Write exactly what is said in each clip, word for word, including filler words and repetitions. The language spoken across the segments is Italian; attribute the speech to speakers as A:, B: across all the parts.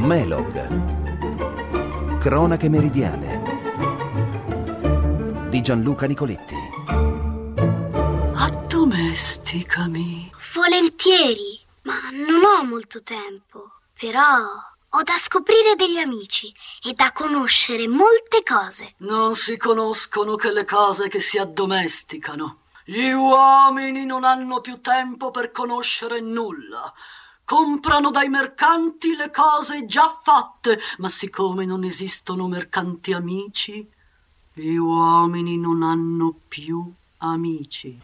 A: Melog. Cronache meridiane di Gianluca Nicoletti.
B: Addomesticami.
C: Volentieri, ma non ho molto tempo. Però ho da scoprire degli amici e da conoscere molte cose.
B: Non si conoscono che le cose che si addomesticano. Gli uomini non hanno più tempo per conoscere nulla. Comprano dai mercanti le cose già fatte, ma siccome non esistono mercanti amici, gli uomini non hanno più amici.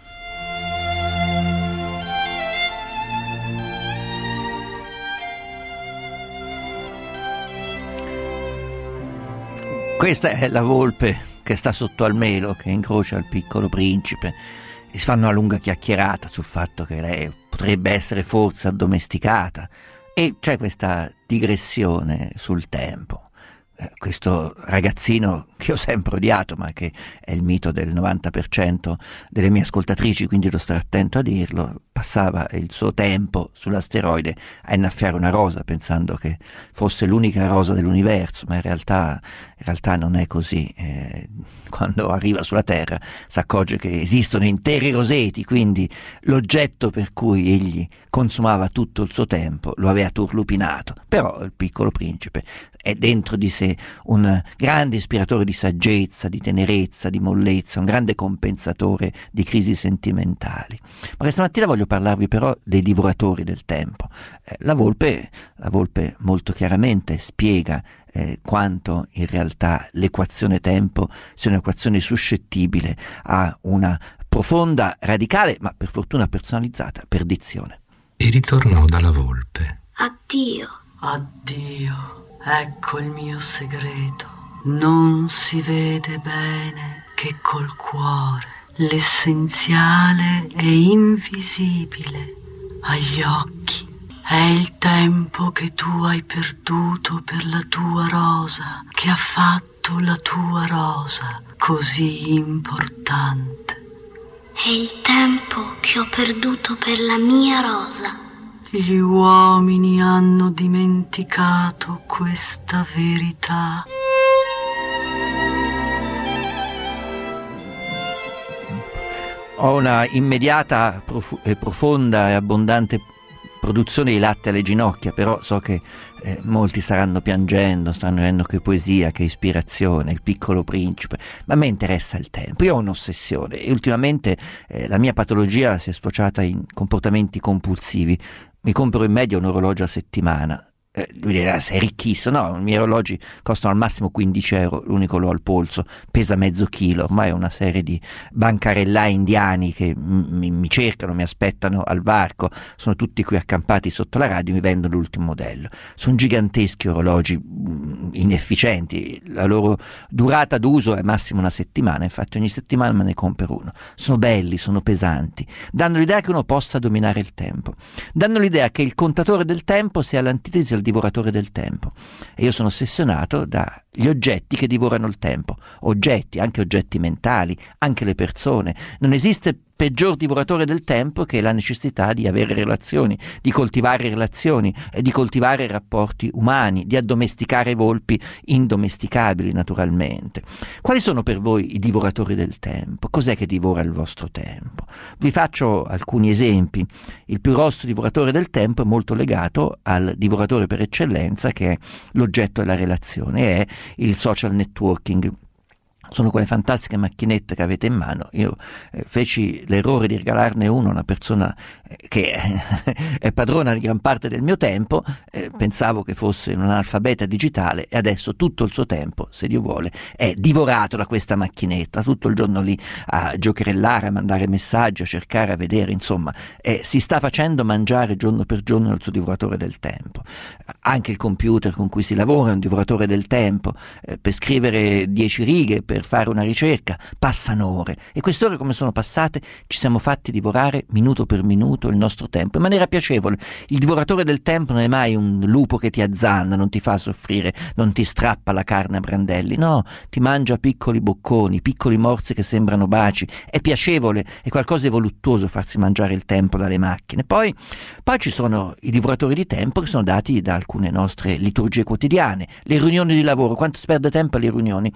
D: Questa è la volpe che sta sotto al melo, che incrocia il piccolo principe, e si fanno una lunga chiacchierata sul fatto che lei potrebbe essere forse addomesticata, e c'è questa digressione sul tempo. Eh, questo ragazzino che ho sempre odiato, ma che è il mito del novanta per cento delle mie ascoltatrici, quindi devo stare attento a dirlo, passava il suo tempo sull'asteroide a innaffiare una rosa pensando che fosse l'unica rosa dell'universo, ma in realtà, in realtà non è così. Eh, quando arriva sulla Terra si accorge che esistono interi roseti, quindi l'oggetto per cui egli consumava tutto il suo tempo lo aveva turlupinato. Però il piccolo principe è dentro di sé un grande ispiratore di saggezza, di tenerezza, di mollezza, un grande compensatore di crisi sentimentali. Ma questa mattina voglio parlarvi però dei divoratori del tempo. Eh, la volpe, la volpe molto chiaramente spiega eh, quanto in realtà l'equazione tempo sia un'equazione suscettibile a una profonda, radicale, ma per fortuna personalizzata perdizione.
E: E ritornò dalla volpe.
C: Addio.
B: Addio, ecco il mio segreto. Non si vede bene che col cuore. L'essenziale è invisibile agli occhi. È il tempo che tu hai perduto per la tua rosa, che ha fatto la tua rosa così importante.
C: È il tempo che ho perduto per la mia rosa.
B: Gli uomini hanno dimenticato questa verità.
D: Ho una immediata, profu- e profonda e abbondante produzione di latte alle ginocchia, però so che eh, molti staranno piangendo, staranno dicendo che poesia, che ispirazione, il piccolo principe, ma a me interessa il tempo. Io ho un'ossessione e ultimamente eh, la mia patologia si è sfociata in comportamenti compulsivi. Mi compro in media un orologio a settimana. Eh, lui dirà, sei ricchissimo. No, i miei orologi costano al massimo quindici euro, l'unico l'ho al polso, pesa mezzo chilo. Ormai è una serie di bancarellai indiani che m- mi cercano, mi aspettano al varco, sono tutti qui accampati sotto la radio, mi vendono l'ultimo modello. Sono giganteschi orologi mh, inefficienti, la loro durata d'uso è massimo una settimana, infatti ogni settimana me ne compro uno. Sono belli, sono pesanti, danno l'idea che uno possa dominare il tempo, danno l'idea che il contatore del tempo sia l'antitesi al divoratore del tempo, e io sono ossessionato dagli oggetti che divorano il tempo, oggetti, anche oggetti mentali, anche le persone. Non esiste peggior divoratore del tempo che la necessità di avere relazioni, di coltivare relazioni e di coltivare rapporti umani, di addomesticare volpi indomesticabili naturalmente. Quali sono per voi i divoratori del tempo? Cos'è che divora il vostro tempo? Vi faccio alcuni esempi. Il più grosso divoratore del tempo è molto legato al divoratore per eccellenza, che è l'oggetto della relazione, è il social networking. Sono quelle fantastiche macchinette che avete in mano. Io eh, feci l'errore di regalarne uno a una persona eh, che è padrona di gran parte del mio tempo. Eh, pensavo che fosse un analfabeta digitale e adesso tutto il suo tempo, se Dio vuole, è divorato da questa macchinetta, tutto il giorno lì a giocherellare, a mandare messaggi, a cercare, a vedere, insomma, eh, si sta facendo mangiare giorno per giorno il suo divoratore del tempo. Anche il computer con cui si lavora è un divoratore del tempo. Eh, per scrivere dieci righe, per per fare una ricerca, passano ore, e queste ore come sono passate? Ci siamo fatti divorare minuto per minuto il nostro tempo, in maniera piacevole. Il divoratore del tempo non è mai un lupo che ti azzanna, non ti fa soffrire, non ti strappa la carne a brandelli, no, ti mangia piccoli bocconi, piccoli morsi che sembrano baci, è piacevole, è qualcosa di voluttuoso farsi mangiare il tempo dalle macchine. Poi, poi ci sono i divoratori di tempo che sono dati da alcune nostre liturgie quotidiane, le riunioni di lavoro. Quanto si perde tempo alle riunioni?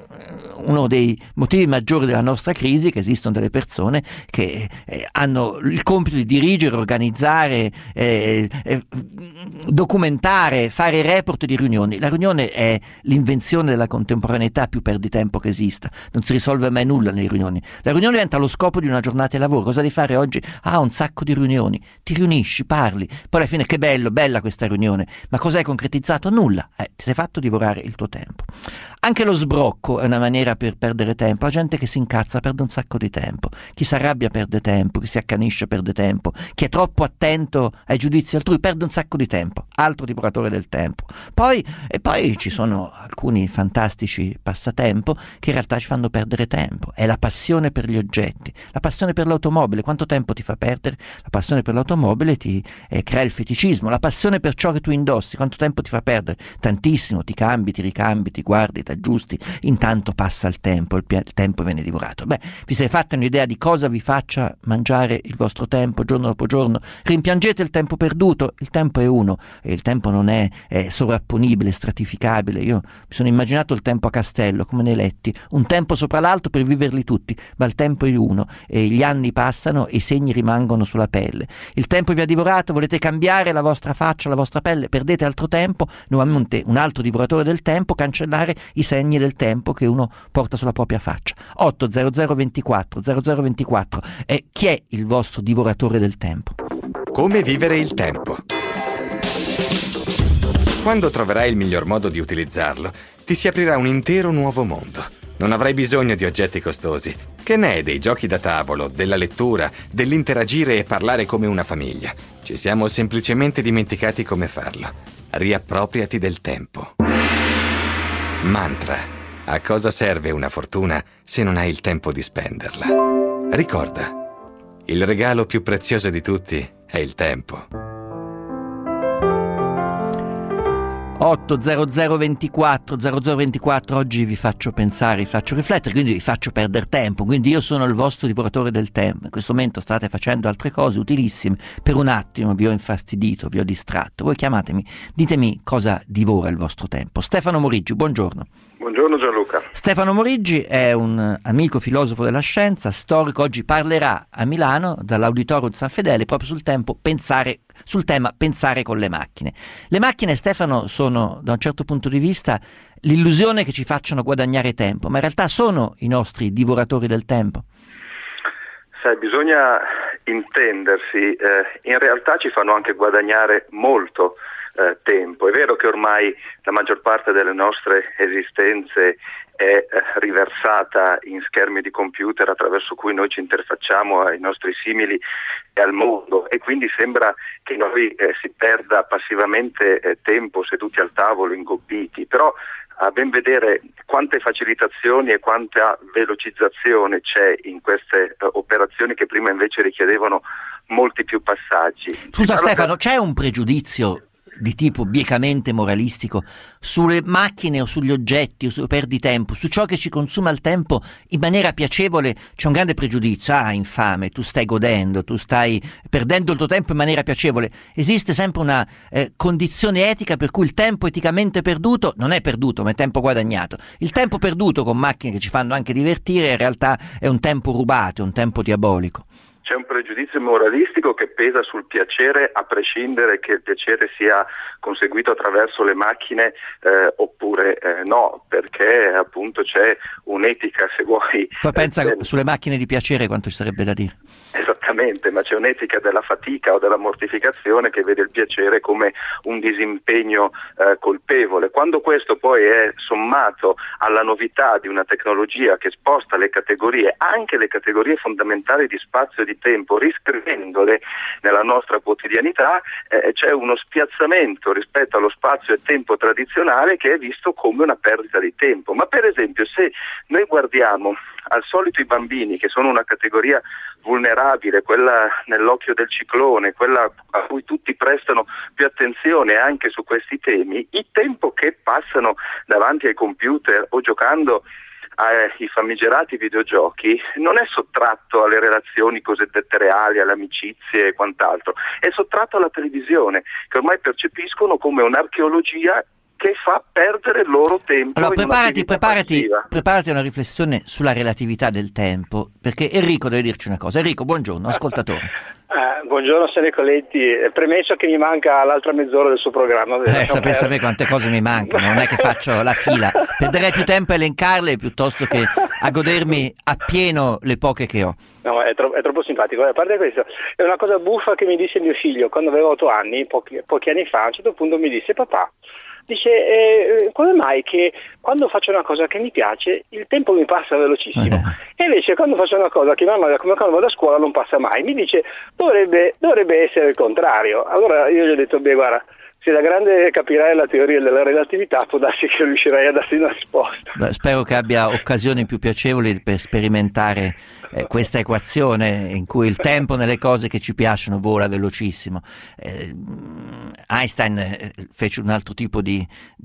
D: Uno dei motivi maggiori della nostra crisi è che esistono delle persone che eh, hanno il compito di dirigere, organizzare, eh, eh, documentare, fare report di riunioni. La riunione è l'invenzione della contemporaneità più perditempo che esista, non si risolve mai nulla nelle riunioni. La riunione diventa lo scopo di una giornata di lavoro. Cosa devi fare oggi? Ah, un sacco di riunioni, ti riunisci, parli, poi alla fine che bello, bella questa riunione, ma cos'hai concretizzato? Nulla, eh, ti sei fatto divorare il tuo tempo. Anche lo sbrocco è una maniera per perdere tempo. La gente che si incazza perde un sacco di tempo, chi si arrabbia perde tempo, chi si accanisce perde tempo, chi è troppo attento ai giudizi altrui perde un sacco di tempo, altro divoratore del tempo. Poi, e poi ci sono alcuni fantastici passatempo che in realtà ci fanno perdere tempo. È la passione per gli oggetti, la passione per l'automobile. Quanto tempo ti fa perdere? La passione per l'automobile ti eh, crea il feticismo. La passione per ciò che tu indossi, quanto tempo ti fa perdere? Tantissimo. Ti cambi, ti ricambi, ti guardi, ti aggiusti, intanto passa il tempo, il, pia- il tempo viene divorato. Beh, vi siete fatti un'idea di cosa vi faccia mangiare il vostro tempo giorno dopo giorno? Rimpiangete il tempo perduto? Il tempo è uno e il tempo non è, è sovrapponibile, stratificabile. Io mi sono immaginato il tempo a castello, come nei letti, un tempo sopra l'altro per viverli tutti, ma il tempo è uno e gli anni passano e i segni rimangono sulla pelle. Il tempo vi ha divorato, volete cambiare la vostra faccia, la vostra pelle, perdete altro tempo, nuovamente un altro divoratore del tempo, cancellare i segni del tempo che uno porta sulla propria faccia. otto zero zero ventiquattro zero zero ventiquattro. E chi è il vostro divoratore del tempo?
F: Come vivere il tempo? Quando troverai il miglior modo di utilizzarlo, ti si aprirà un intero nuovo mondo. Non avrai bisogno di oggetti costosi. Che ne è dei giochi da tavolo, della lettura, dell'interagire e parlare come una famiglia? Ci siamo semplicemente dimenticati come farlo. Riappropriati del tempo. Mantra. A cosa serve una fortuna se non hai il tempo di spenderla? Ricorda, il regalo più prezioso di tutti è il tempo.
D: otto zero zero ventiquattro zero zero ventiquattro. Oggi vi faccio pensare, vi faccio riflettere, quindi vi faccio perdere tempo. Quindi io sono il vostro divoratore del tempo. In questo momento state facendo altre cose utilissime. Per un attimo vi ho infastidito, vi ho distratto. Voi chiamatemi, ditemi cosa divora il vostro tempo. Stefano Moriggi, buongiorno.
G: Buongiorno Gianluca.
D: Stefano Moriggi è un amico filosofo della scienza, storico. Oggi parlerà a Milano dall'Auditorium di San Fedele proprio sul tempo pensare, sul tema pensare con le macchine. Le macchine, Stefano, sono da un certo punto di vista l'illusione che ci facciano guadagnare tempo, ma in realtà sono i nostri divoratori del tempo.
G: Sai, bisogna intendersi, eh, in realtà ci fanno anche guadagnare molto eh, tempo. È vero che ormai la maggior parte delle nostre esistenze è eh, riversata in schermi di computer attraverso cui noi ci interfacciamo ai nostri simili e al mondo, e quindi sembra che noi eh, si perda passivamente eh, tempo seduti al tavolo ingobbiti, però a ben vedere quante facilitazioni e quanta velocizzazione c'è in queste uh, operazioni che prima invece richiedevano molti più passaggi.
D: Scusa Stefano, c'è un pregiudizio di tipo biecamente moralistico sulle macchine o sugli oggetti o su perditempo, su ciò che ci consuma il tempo in maniera piacevole? C'è un grande pregiudizio: ah, infame, tu stai godendo, tu stai perdendo il tuo tempo in maniera piacevole. Esiste sempre una eh, condizione etica per cui il tempo eticamente perduto non è perduto, ma è tempo guadagnato. Il tempo perduto con macchine che ci fanno anche divertire in realtà è un tempo rubato, è un tempo diabolico.
G: C'è un pregiudizio moralistico che pesa sul piacere, a prescindere che il piacere sia conseguito attraverso le macchine eh, oppure eh, no, perché appunto c'è un'etica, se vuoi.
D: Poi pensa
G: eh,
D: sulle macchine di piacere quanto ci sarebbe da dire.
G: Esattamente, ma c'è un'etica della fatica o della mortificazione che vede il piacere come un disimpegno eh, colpevole. Quando questo poi è sommato alla novità di una tecnologia che sposta le categorie, anche le categorie fondamentali di spazio e di tempo, riscrivendole nella nostra quotidianità, eh, c'è uno spiazzamento rispetto allo spazio e tempo tradizionale che è visto come una perdita di tempo. Ma per esempio, se noi guardiamo al solito i bambini, che sono una categoria vulnerabile, quella nell'occhio del ciclone, quella a cui tutti prestano più attenzione anche su questi temi, il tempo che passano davanti ai computer o giocando ai famigerati videogiochi non è sottratto alle relazioni cosiddette reali, alle amicizie e quant'altro, è sottratto alla televisione, che ormai percepiscono come un'archeologia che fa perdere il loro tempo.
D: Allora preparati, preparati,
G: passiva.
D: preparati a una riflessione sulla relatività del tempo, perché Enrico deve dirci una cosa. Enrico, buongiorno, ascoltatore.
H: Eh, buongiorno San Nicoletti, premesso che mi manca l'altra mezz'ora del suo programma.
D: Eh, sapesse a me quante cose mi mancano, non è che faccio la fila, perderei più tempo a elencarle piuttosto che a godermi appieno le poche che ho.
H: No, è, tro- è troppo simpatico. A parte questo, è una cosa buffa che mi disse mio figlio quando avevo otto anni, pochi, pochi anni fa. A un certo punto mi disse: papà, dice, eh, come mai che quando faccio una cosa che mi piace il tempo mi passa velocissimo, eh. e invece quando faccio una cosa che mi annoia, come quando vado a scuola, non passa mai? Mi dice dovrebbe, dovrebbe essere il contrario. Allora io gli ho detto: beh, guarda, se da grande capirai la teoria della relatività può darsi che riuscirai a darti una risposta.
D: Beh, spero che abbia occasioni più piacevoli per sperimentare eh, questa equazione in cui il tempo nelle cose che ci piacciono vola velocissimo. Eh, Einstein eh, fece un altro tipo di,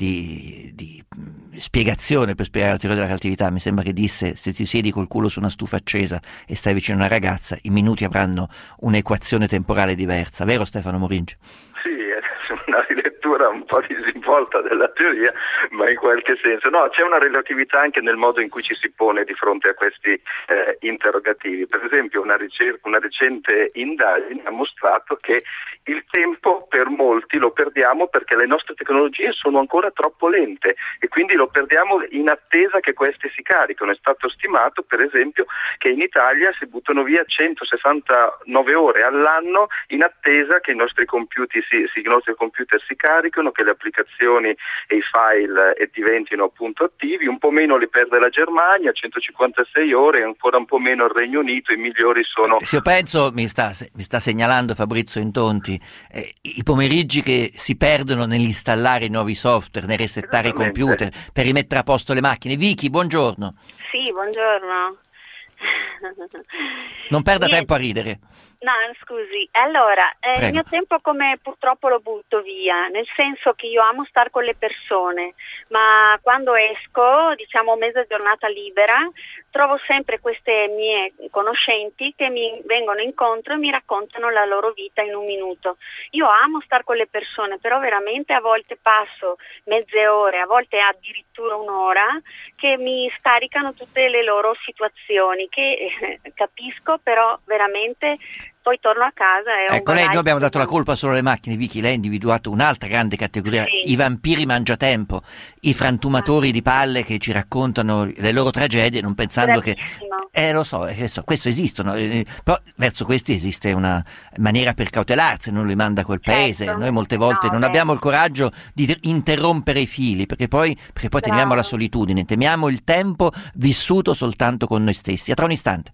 D: di, di spiegazione per spiegare la teoria della relatività. Mi sembra che disse: se ti siedi col culo su una stufa accesa e stai vicino a una ragazza, i minuti avranno un'equazione temporale diversa. Vero, Stefano Moringi?
G: Sì, è una rilettura un po' disinvolta della teoria, ma in qualche senso. No, c'è una relatività anche nel modo in cui ci si pone di fronte a questi eh, interrogativi. Per esempio, una, ricerca, una recente indagine ha mostrato che il tempo per molti lo perdiamo perché le nostre tecnologie sono ancora troppo lente e quindi lo perdiamo in attesa che queste si caricano. È stato stimato, per esempio, che in Italia si buttano via centosessantanove ore all'anno in attesa che i nostri computer si, si, i nostri computer si carichino, che le applicazioni e i file eh, diventino appunto attivi. Un po' meno li perde la Germania, centocinquantasei ore, ancora un po' meno il Regno Unito. I migliori sono...
D: Se io penso, mi sta, mi sta segnalando Fabrizio Intonti, eh, i pomeriggi che si perdono nell'installare i nuovi software, nel resettare i computer, per rimettere a posto le macchine. Vicky, buongiorno.
I: Sì, buongiorno.
D: Non perda
I: Niente.
D: tempo a ridere.
I: No, scusi, allora, eh,
D: Prego.
I: il mio tempo come purtroppo lo butto via, nel senso che io amo stare con le persone, ma quando esco, diciamo mezza giornata libera, trovo sempre queste mie conoscenti che mi vengono incontro e mi raccontano la loro vita in un minuto. Io amo stare con le persone, però veramente a volte passo mezze ore, a volte addirittura un'ora, che mi scaricano tutte le loro situazioni, che eh, capisco, però veramente... Poi torno a casa e...
D: Ecco, lei, noi abbiamo dato la colpa solo alle macchine. Vicky, lei ha individuato un'altra grande categoria,
I: sì.
D: I vampiri mangiatempo, i frantumatori ah. di palle che ci raccontano le loro tragedie non pensando
I: Bravissimo.
D: che... Eh, lo so, eh, so, questo esistono, eh, però verso questi esiste una maniera per cautelarsi, non li manda a quel
I: certo.
D: paese. Noi molte volte
I: no,
D: non
I: beh.
D: abbiamo il coraggio di interrompere i fili, perché poi, perché poi temiamo la solitudine, temiamo il tempo vissuto soltanto con noi stessi. A tra un istante.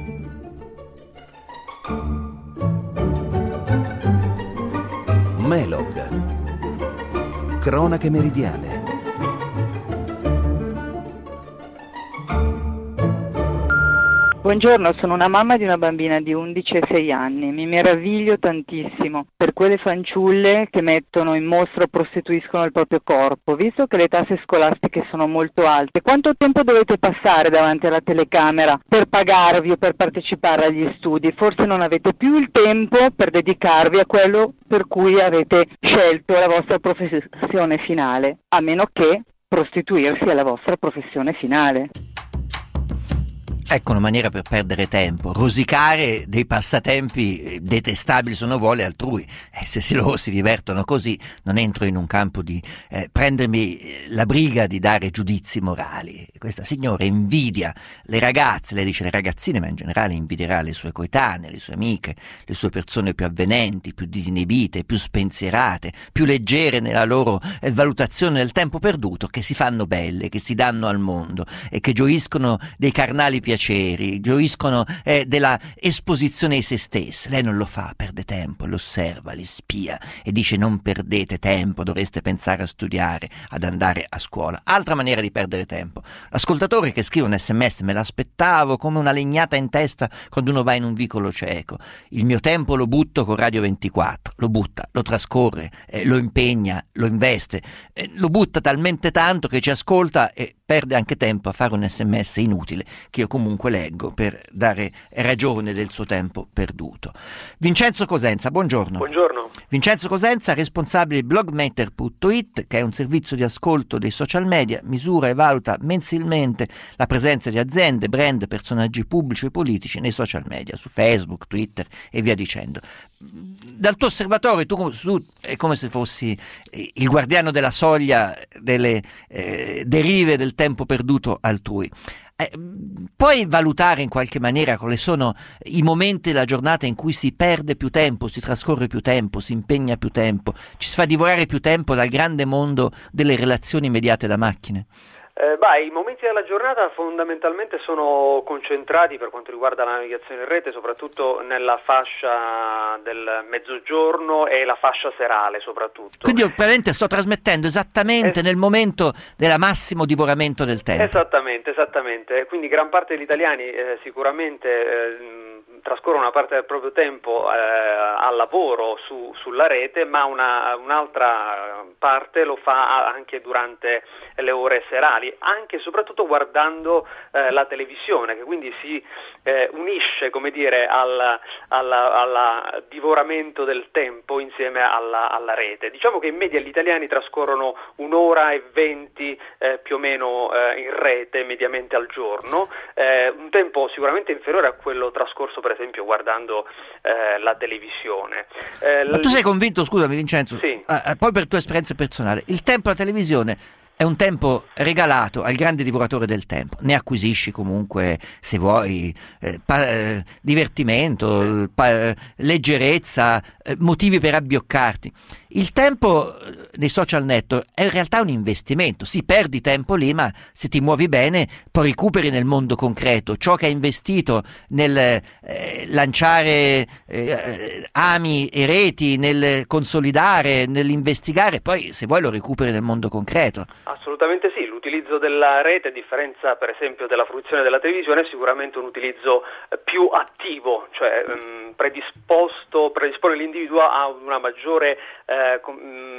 A: Melog. Cronache meridiane.
J: Buongiorno, sono una mamma di una bambina di undici e sei anni. Mi meraviglio tantissimo per quelle fanciulle che mettono in mostra o prostituiscono il proprio corpo, visto che le tasse scolastiche sono molto alte. Quanto tempo dovete passare davanti alla telecamera per pagarvi o per partecipare agli studi? Forse non avete più il tempo per dedicarvi a quello per cui avete scelto la vostra professione finale, a meno che prostituirsi è la vostra professione finale.
D: Ecco una maniera per perdere tempo, rosicare dei passatempi detestabili se uno vuole altrui, e se si loro si divertono così non entro in un campo di eh, prendermi la briga di dare giudizi morali. Questa signora invidia le ragazze, lei dice le ragazzine, ma in generale invidierà le sue coetanee, le sue amiche, le sue persone più avvenenti, più disinibite, più spensierate, più leggere nella loro eh, valutazione del tempo perduto, che si fanno belle, che si danno al mondo e che gioiscono dei carnali piaceri piaceri, gioiscono eh, della esposizione di se stesse. Lei non lo fa, perde tempo, lo osserva, li spia e dice: non perdete tempo, dovreste pensare a studiare, ad andare a scuola. Altra maniera di perdere tempo: l'ascoltatore che scrive un sms: me l'aspettavo come una legnata in testa quando uno va in un vicolo cieco, il mio tempo lo butto con Radio ventiquattro, lo butta, lo trascorre, eh, lo impegna, lo investe, eh, lo butta talmente tanto che ci ascolta e perde anche tempo a fare un sms inutile che io comunque leggo per dare ragione del suo tempo perduto. Vincenzo Cosenza, buongiorno.
K: Buongiorno.
D: Vincenzo Cosenza, responsabile di blogmeter punto it, che è un servizio di ascolto dei social media, misura e valuta mensilmente la presenza di aziende, brand, personaggi pubblici e politici nei social media, su Facebook, Twitter e via dicendo. Dal tuo osservatorio, tu, tu è come se fossi il guardiano della soglia delle eh, derive del tempo perduto altrui. Eh, puoi valutare in qualche maniera quali sono i momenti della giornata in cui si perde più tempo, si trascorre più tempo, si impegna più tempo, ci si fa divorare più tempo dal grande mondo delle relazioni mediate da macchine?
K: Eh, bah, i momenti della giornata fondamentalmente sono concentrati per quanto riguarda la navigazione in rete, soprattutto nella fascia del mezzogiorno e la fascia serale soprattutto.
D: Quindi io praticamente sto trasmettendo esattamente es- nel momento del massimo divoramento del tempo.
K: Esattamente, esattamente. Quindi gran parte degli italiani eh, sicuramente eh, trascorrono una parte del proprio tempo eh, al lavoro su, sulla rete, ma una, un'altra parte lo fa anche durante le ore serali, anche e soprattutto guardando eh, la televisione, che quindi si eh, unisce, come dire, al alla, alla divoramento del tempo insieme alla, alla rete. Diciamo che in media gli italiani trascorrono un'ora e venti eh, più o meno eh, in rete mediamente al giorno, eh, un tempo sicuramente inferiore a quello trascorso per esempio guardando eh, la televisione. Eh,
D: Ma tu sei convinto, scusami Vincenzo,
K: sì.
D: eh, poi per tua esperienza personale, il tempo alla televisione è un tempo regalato al grande divoratore del tempo, ne acquisisci comunque, se vuoi, eh, pa- eh, divertimento, pa- leggerezza, eh, motivi per abbioccarti. Il tempo nei social network è in realtà un investimento, sì, perdi tempo lì, ma se ti muovi bene poi recuperi nel mondo concreto ciò che hai investito nel eh, lanciare eh, ami e reti, nel consolidare, nell'investigare, poi se vuoi lo recuperi nel mondo concreto.
K: Assolutamente sì, l'utilizzo della rete, a differenza per esempio della fruizione della televisione, è sicuramente un utilizzo più attivo, cioè mh, predisposto, predispone l'individuo a una maggiore eh, com-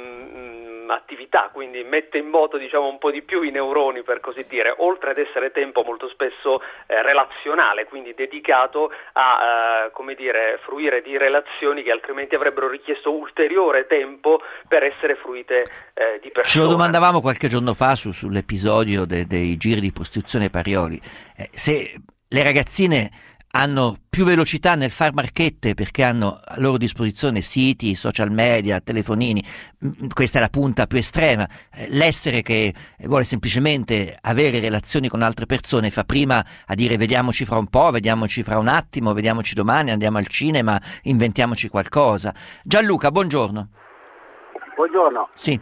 K: mh, attività, quindi mette in moto diciamo un po' di più i neuroni, per così dire, oltre ad essere tempo molto spesso eh, relazionale, quindi dedicato a eh, come dire, fruire di relazioni che altrimenti avrebbero richiesto ulteriore tempo per essere fruite eh, di persone.
D: Ce lo domandavamo qualche giorno fa su, sull'episodio de, dei giri di prostituzione Parioli, eh, se le ragazzine hanno più velocità nel far marchette perché hanno a loro disposizione siti, social media, telefonini, questa è la punta più estrema. L'essere che vuole semplicemente avere relazioni con altre persone fa prima a dire vediamoci fra un po', vediamoci fra un attimo, vediamoci domani, andiamo al cinema, inventiamoci qualcosa. Gianluca, buongiorno.
L: Buongiorno.
D: Sì.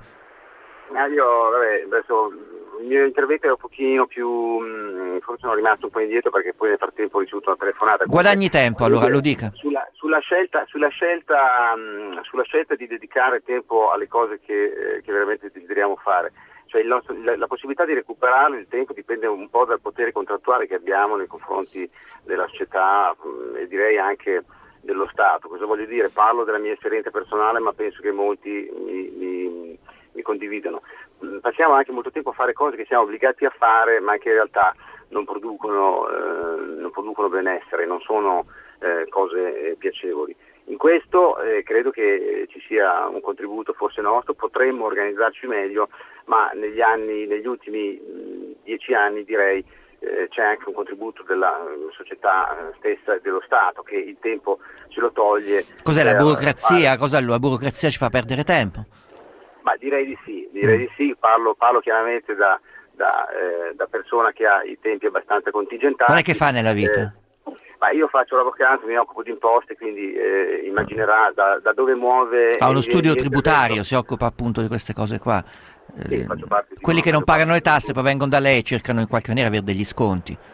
L: Ah, io, vabbè, adesso il mio intervento è un pochino più, mh, forse sono rimasto un po' indietro perché poi nel frattempo ho ricevuto una telefonata.
D: Guadagni tempo, allora, lo dica.
L: Sulla, sulla scelta, sulla scelta, mh, sulla scelta di dedicare tempo alle cose che, eh, che veramente desideriamo fare. Cioè il nostro, la, la possibilità di recuperare il tempo dipende un po' dal potere contrattuale che abbiamo nei confronti della società mh, e direi anche dello Stato. Cosa voglio dire? Parlo della mia esperienza personale, ma penso che molti mi, mi, mi condividano. Passiamo anche molto tempo a fare cose che siamo obbligati a fare, ma che in realtà non producono, eh, non producono benessere, non sono eh, cose eh, piacevoli. In questo eh, credo che ci sia un contributo forse nostro, potremmo organizzarci meglio, ma negli anni, negli ultimi mh, dieci anni direi eh, c'è anche un contributo della società stessa e dello Stato che il tempo ce lo toglie.
D: Cos'è la burocrazia? Cosa la burocrazia ci fa perdere tempo?
L: Ma direi di sì, direi di sì, parlo, parlo chiaramente da, da, eh, da persona che ha i tempi abbastanza contingentati.
D: Qual è che fa nella vita?
L: Eh, ma io faccio l'avvocato, mi occupo di imposte, quindi eh, immaginerà da, da dove muove...
D: Ha uno studio tributario, si occupa appunto di queste cose qua.
L: Sì, faccio parte di
D: Quelli che non pagano le tasse poi vengono da lei e cercano in qualche maniera di avere degli sconti.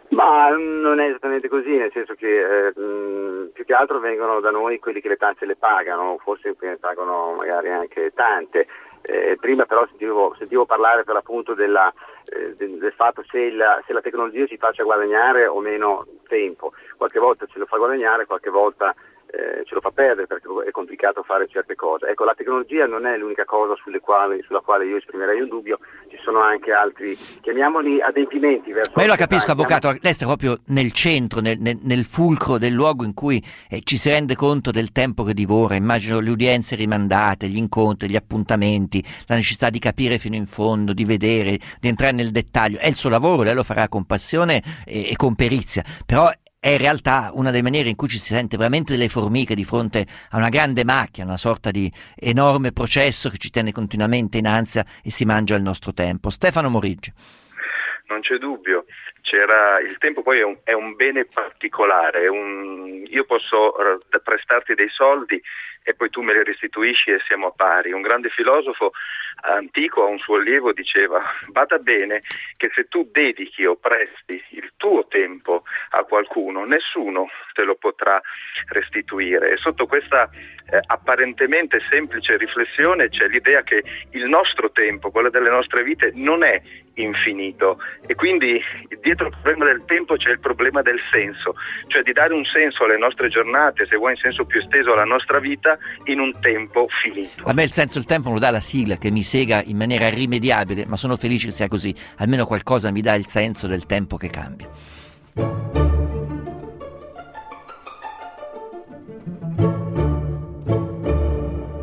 L: Ma non è esattamente così, nel senso che eh, mh, più che altro vengono da noi quelli che le tasse le pagano, forse ne pagano magari anche tante. Eh, prima però sentivo, sentivo parlare per l'appunto della, eh, del, del fatto se, il, se la tecnologia ci faccia guadagnare o meno tempo. Qualche volta ce lo fa guadagnare, qualche volta eh, ce lo fa perdere perché è complicato fare certe cose. Ecco, la tecnologia non è l'unica cosa sulle quali, sulla quale io esprimerei un dubbio, ci sono anche altri, chiamiamoli adempimenti verso.
D: Ma io la capisco, avvocato, lei sta proprio nel centro, nel, nel, nel fulcro del luogo in cui eh, ci si rende conto del tempo che divora. Immagino le udienze rimandate, gli incontri, gli appuntamenti, la necessità di capire fino in fondo, di vedere, di entrare nel dettaglio. È il suo lavoro, lei lo farà con passione e, e con perizia, però è in realtà una delle maniere in cui ci si sente veramente delle formiche di fronte a una grande macchina, una sorta di enorme processo che ci tiene continuamente in ansia e si mangia il nostro tempo. Stefano Morigi.
G: Non c'è dubbio, c'era il tempo poi è un, è un bene particolare, è un, io posso uh, prestarti dei soldi e poi tu me li restituisci e siamo a pari. Un grande filosofo antico a un suo allievo diceva: bada bene che se tu dedichi o presti il tuo tempo a qualcuno, nessuno te lo potrà restituire. E sotto questa eh, apparentemente semplice riflessione c'è l'idea che il nostro tempo, quello delle nostre vite, non è infinito, e quindi dietro il problema del tempo c'è il problema del senso, cioè di dare un senso alle nostre giornate, se vuoi in senso più esteso alla nostra vita, in un tempo finito.
D: A me il senso del tempo me lo dà la sigla che mi sega in maniera irrimediabile, ma sono felice che sia così, almeno qualcosa mi dà il senso del tempo che cambia.